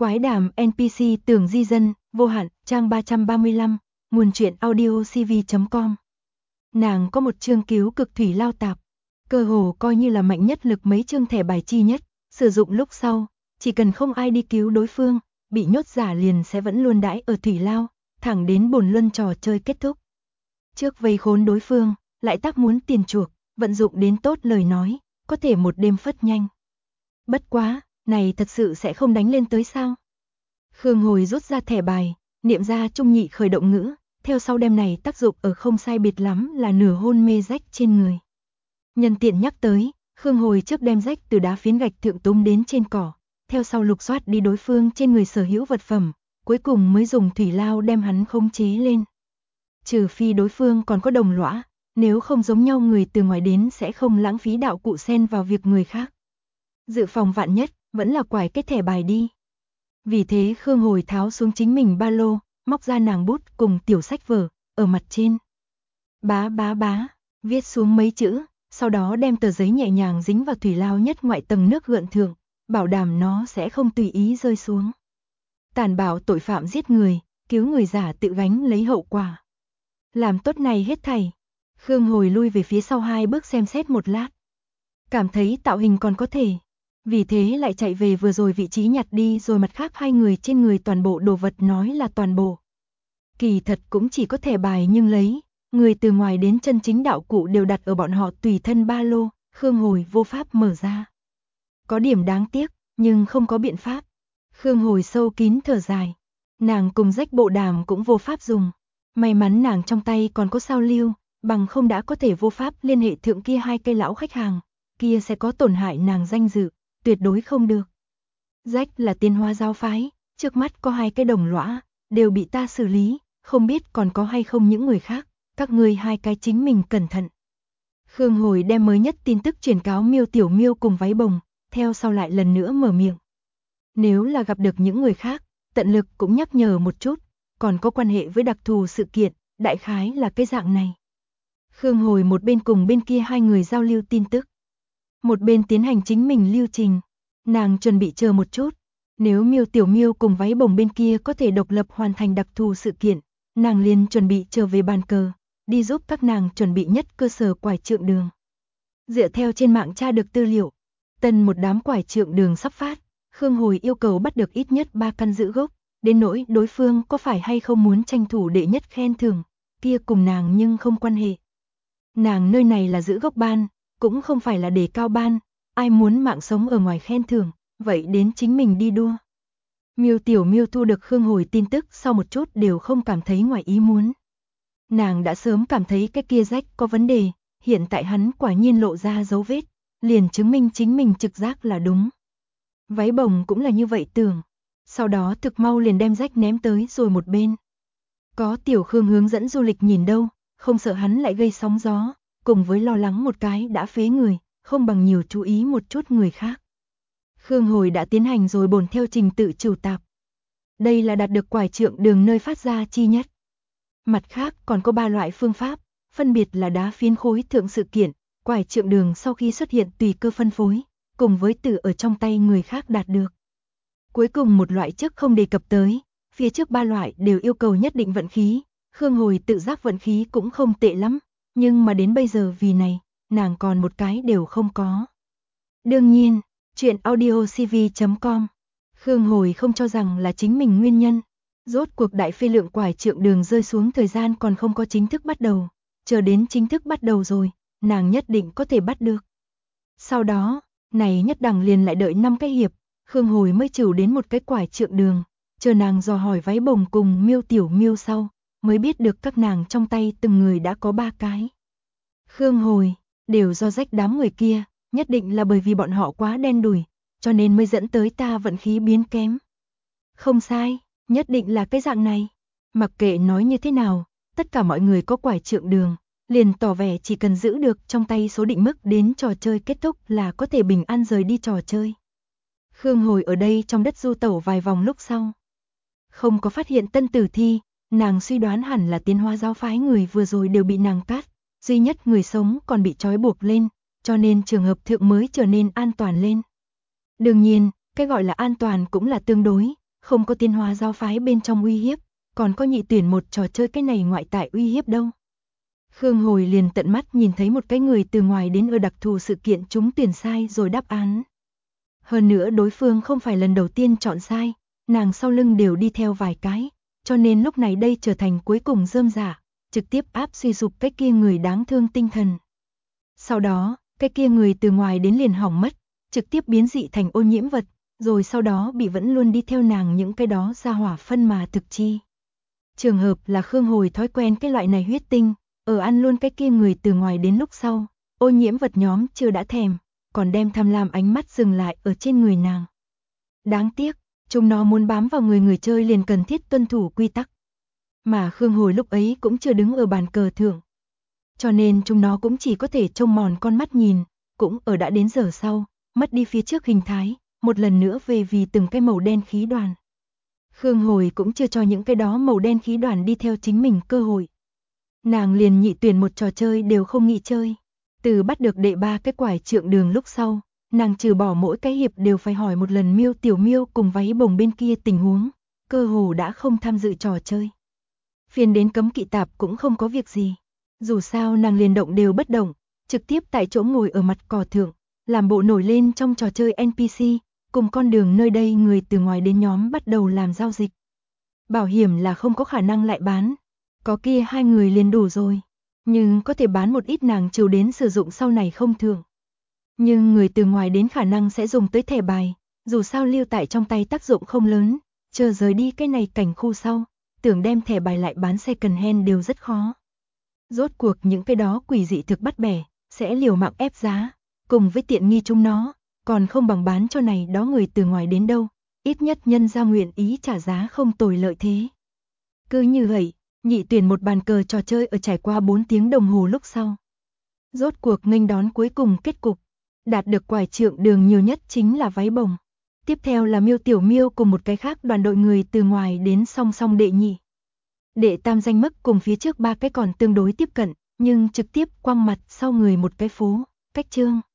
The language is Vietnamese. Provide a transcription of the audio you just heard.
Quái đàm NPC Tưởng Di Dân, vô hạn, trang 335, nguồn truyện audio cv.com. Nàng có một chương cứu cực thủy lao tạp, cơ hồ coi như là mạnh nhất lực mấy chương thẻ bài chi nhất, sử dụng lúc sau, chỉ cần không ai đi cứu đối phương, bị nhốt giả liền sẽ vẫn luôn đãi ở thủy lao, thẳng đến bổn luân trò chơi kết thúc. Trước vây khốn đối phương, lại tác muốn tiền chuộc, vận dụng đến tốt lời nói, có thể một đêm phất nhanh. Bất quá, này thật sự sẽ không đánh lên tới sao? Khương Hồi rút ra thẻ bài, niệm ra trung nhị khởi động ngữ, theo sau đêm này tác dụng ở không sai biệt lắm là nửa hôn mê rách trên người. Nhân tiện nhắc tới, Khương Hồi trước đem rách từ đá phiến gạch thượng túm đến trên cỏ, theo sau lục soát đi đối phương trên người sở hữu vật phẩm, cuối cùng mới dùng thủy lao đem hắn khống chế lên. Trừ phi đối phương còn có đồng lõa, nếu không giống nhau người từ ngoài đến sẽ không lãng phí đạo cụ xen vào việc người khác. Dự phòng vạn nhất, vẫn là quải cái thẻ bài đi. Vì thế Khương Hồi tháo xuống chính mình ba lô, móc ra nàng bút cùng tiểu sách vở, ở mặt trên. Bá, viết xuống mấy chữ, sau đó đem tờ giấy nhẹ nhàng dính vào thủy lao nhất ngoại tầng nước gợn thượng, bảo đảm nó sẽ không tùy ý rơi xuống. Tàn bạo tội phạm giết người, cứu người giả tự gánh lấy hậu quả. Làm tốt này hết thảy. Khương Hồi lui về phía sau 2 bước xem xét một lát. Cảm thấy tạo hình còn có thể. Vì thế lại chạy về vừa rồi vị trí nhặt đi rồi mặt khác 2 người trên người toàn bộ đồ vật nói là toàn bộ. Kỳ thật cũng chỉ có thẻ bài nhưng lấy, người từ ngoài đến chân chính đạo cụ đều đặt ở bọn họ tùy thân ba lô, Khương Hồi vô pháp mở ra. Có điểm đáng tiếc, nhưng không có biện pháp. Khương Hồi sâu kín thở dài. Nàng cùng rách bộ đàm cũng vô pháp dùng. May mắn nàng trong tay còn có sao lưu, bằng không đã có thể vô pháp liên hệ thượng kia 2 cây lão khách hàng, kia sẽ có tổn hại nàng danh dự, tuyệt đối không được. Rách là tiên hoa giáo phái, trước mắt có 2 cái đồng lõa, đều bị ta xử lý, không biết còn có hay không những người khác, các ngươi 2 cái chính mình cẩn thận. Khương Hồi đem mới nhất tin tức truyền cáo Miêu Tiểu Miêu cùng váy bồng, theo sau lại lần nữa mở miệng. Nếu là gặp được những người khác, tận lực cũng nhắc nhở một chút, còn có quan hệ với đặc thù sự kiện, đại khái là cái dạng này. Khương Hồi một bên cùng bên kia 2 người giao lưu tin tức, một bên tiến hành chính mình lưu trình. Nàng chuẩn bị chờ một chút, nếu Miêu Tiểu Miêu cùng váy bồng bên kia có thể độc lập hoàn thành đặc thù sự kiện, nàng liền chuẩn bị trở về bàn cờ, đi giúp các nàng chuẩn bị nhất cơ sở quải trượng đường. Dựa theo trên mạng tra được tư liệu, tân một đám quải trượng đường sắp phát, Khương Hồi yêu cầu bắt được ít nhất 3 căn giữ gốc, đến nỗi đối phương có phải hay không muốn tranh thủ đệ nhất khen thưởng, kia cùng nàng nhưng không quan hệ. Nàng nơi này là giữ gốc ban, cũng không phải là đề cao ban, ai muốn mạng sống ở ngoài khen thưởng, vậy đến chính mình đi đua. Miêu Tiểu Miêu thu được Khương Hồi tin tức sau một chút đều không cảm thấy ngoài ý muốn. Nàng đã sớm cảm thấy cái kia rách có vấn đề, hiện tại hắn quả nhiên lộ ra dấu vết, liền chứng minh chính mình trực giác là đúng. Váy bồng cũng là như vậy tưởng, sau đó thực mau liền đem rách ném tới rồi một bên. Có Tiểu Khương hướng dẫn du lịch nhìn đâu, không sợ hắn lại gây sóng gió, cùng với lo lắng một cái đã phế người, không bằng nhiều chú ý một chút người khác. Khương Hồi đã tiến hành rồi bổn theo trình tự trừu tạp. Đây là đạt được quải trượng đường nơi phát ra chi nhất. Mặt khác còn có 3 loại phương pháp, phân biệt là đá phiến khối thượng sự kiện, quải trượng đường sau khi xuất hiện tùy cơ phân phối, cùng với từ ở trong tay người khác đạt được. Cuối cùng một loại trước không đề cập tới, phía trước 3 loại đều yêu cầu nhất định vận khí, Khương Hồi tự giác vận khí cũng không tệ lắm, nhưng mà đến bây giờ vì này, nàng còn một cái đều không có. Đương nhiên, chuyện audio cv.com, Khương Hồi không cho rằng là chính mình nguyên nhân. Rốt cuộc đại phê lượng quải trượng đường rơi xuống thời gian còn không có chính thức bắt đầu, chờ đến chính thức bắt đầu rồi, nàng nhất định có thể bắt được. Sau đó, này nhất đẳng liền lại đợi 5 cái hiệp, Khương Hồi mới trừ đến một cái quải trượng đường, chờ nàng dò hỏi váy bồng cùng Miêu Tiểu Miêu sau, mới biết được các nàng trong tay từng người đã có 3 cái. Khương Hồi, đều do rách đám người kia, nhất định là bởi vì bọn họ quá đen đủi, cho nên mới dẫn tới ta vận khí biến kém. Không sai, nhất định là cái dạng này. Mặc kệ nói như thế nào, tất cả mọi người có quải trượng đường, liền tỏ vẻ chỉ cần giữ được trong tay số định mức đến trò chơi kết thúc là có thể bình an rời đi trò chơi. Khương Hồi ở đây trong đất du tẩu vài vòng lúc sau, không có phát hiện tân tử thi, nàng suy đoán hẳn là tiến hóa giáo phái người vừa rồi đều bị nàng cắt, duy nhất người sống còn bị trói buộc lên, cho nên trường hợp thượng mới trở nên an toàn lên. Đương nhiên, cái gọi là an toàn cũng là tương đối, không có tiến hóa giáo phái bên trong uy hiếp, còn có nhị tuyển một trò chơi cái này ngoại tại uy hiếp đâu. Khương Hồi liền tận mắt nhìn thấy một cái người từ ngoài đến ở đặc thù sự kiện trúng tuyển sai rồi đáp án. Hơn nữa đối phương không phải lần đầu tiên chọn sai, nàng sau lưng đều đi theo vài cái, cho nên lúc này đây trở thành cuối cùng rơm rạ, trực tiếp áp suy sụp cái kia người đáng thương tinh thần. Sau đó, cái kia người từ ngoài đến liền hỏng mất, trực tiếp biến dị thành ô nhiễm vật, rồi sau đó bị vẫn luôn đi theo nàng những cái đó ra hỏa phân mà thực chi. Trường hợp là Khương Hồi thói quen cái loại này huyết tinh, ở ăn luôn cái kia người từ ngoài đến lúc sau, ô nhiễm vật nhóm chưa đã thèm, còn đem tham lam ánh mắt dừng lại ở trên người nàng. Đáng tiếc, chúng nó muốn bám vào người chơi liền cần thiết tuân thủ quy tắc. Mà Khương Hồi lúc ấy cũng chưa đứng ở bàn cờ thượng. Cho nên chúng nó cũng chỉ có thể trông mòn con mắt nhìn, cũng ở đã đến giờ sau, mất đi phía trước hình thái, một lần nữa về vì từng cái màu đen khí đoàn. Khương Hồi cũng chưa cho những cái đó màu đen khí đoàn đi theo chính mình cơ hội. Nàng liền nhị tuyển một trò chơi đều không nghĩ chơi. Từ bắt được đệ 3 cái quải trượng đường lúc sau, nàng trừ bỏ mỗi cái hiệp đều phải hỏi một lần Miêu Tiểu Miêu cùng váy bồng bên kia tình huống, cơ hồ đã không tham dự trò chơi. Phiền đến cấm kỵ tạp cũng không có việc gì. Dù sao nàng liền động đều bất động, trực tiếp tại chỗ ngồi ở mặt cỏ thượng, làm bộ nổi lên trong trò chơi NPC, cùng con đường nơi đây người từ ngoài đến nhóm bắt đầu làm giao dịch. Bảo hiểm là không có khả năng lại bán, có kia hai người liền đủ rồi, nhưng có thể bán một ít nàng chiều đến sử dụng sau này không thường. Nhưng người từ ngoài đến khả năng sẽ dùng tới thẻ bài, dù sao lưu tại trong tay tác dụng không lớn, chờ rời đi cái này cảnh khu sau, tưởng đem thẻ bài lại bán second hand đều rất khó. Rốt cuộc những cái đó quỷ dị thực bắt bẻ, sẽ liều mạng ép giá, cùng với tiện nghi chúng nó, còn không bằng bán cho này đó người từ ngoài đến đâu, ít nhất nhân ra nguyện ý trả giá không tồi lợi thế. Cứ như vậy, nhị tuyển một bàn cờ trò chơi ở trải qua 4 tiếng đồng hồ lúc sau. Rốt cuộc nghênh đón cuối cùng kết cục, đạt được quải trượng đường nhiều nhất chính là váy bồng. Tiếp theo là Miêu Tiểu Miêu cùng một cái khác đoàn đội người từ ngoài đến song song đệ nhị. Đệ tam danh mức cùng phía trước 3 cái còn tương đối tiếp cận, nhưng trực tiếp quăng mặt sau người một cái phố, cách chương.